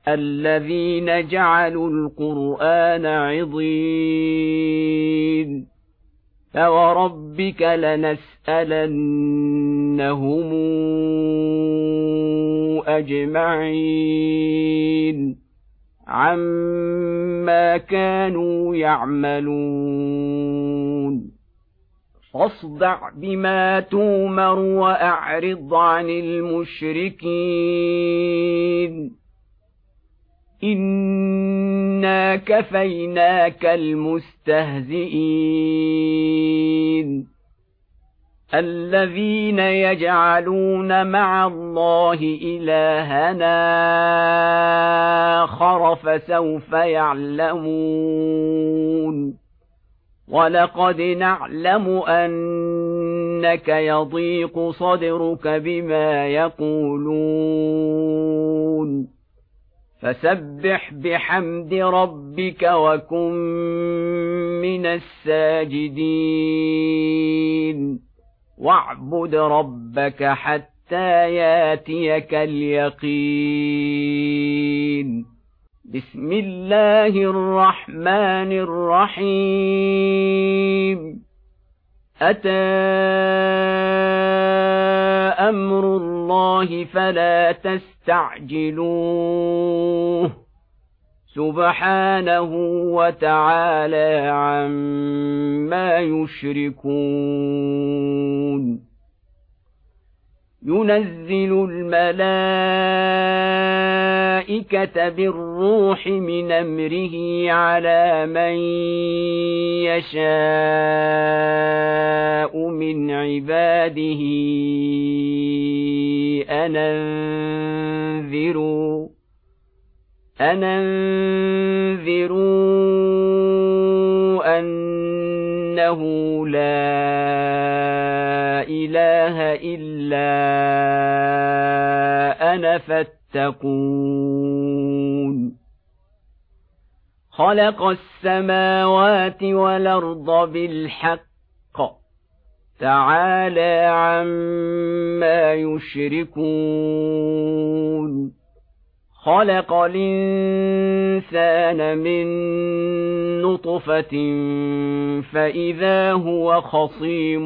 الذين جعلوا القرآن عضين فوربك لنسألنهم أجمعين عما كانوا يعملون فاصدع بما تومر وأعرض عن المشركين إنا كفيناك المستهزئين الذين يجعلون مع الله إلهنا آخر فسوف يعلمون ولقد نعلم أنك يضيق صدرك بما يقولون فسبح بحمد ربك وكن من الساجدين واعبد ربك حتى ياتيك اليقين بسم الله الرحمن الرحيم أتى أمر الله فلا تستعجلوه سبحانه وتعالى عما يشركون ينزل الملائكة بالروح من أمره على من يشاء من عباده أن أنذروا أنه لا إله إلا أنا فاتقون خلق السماوات والأرض بالحق تعالى عما يشركون خلق الإنسان من نطفة فإذا هو خصيم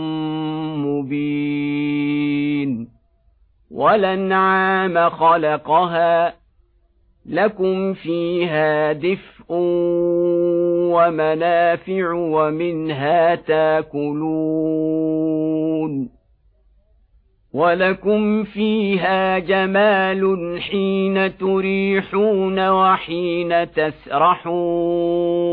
مبين والأنعام خلقها لكم فيها دفء ومنافع ومنها تاكلون ولكم فيها جمال حين تريحون وحين تسرحون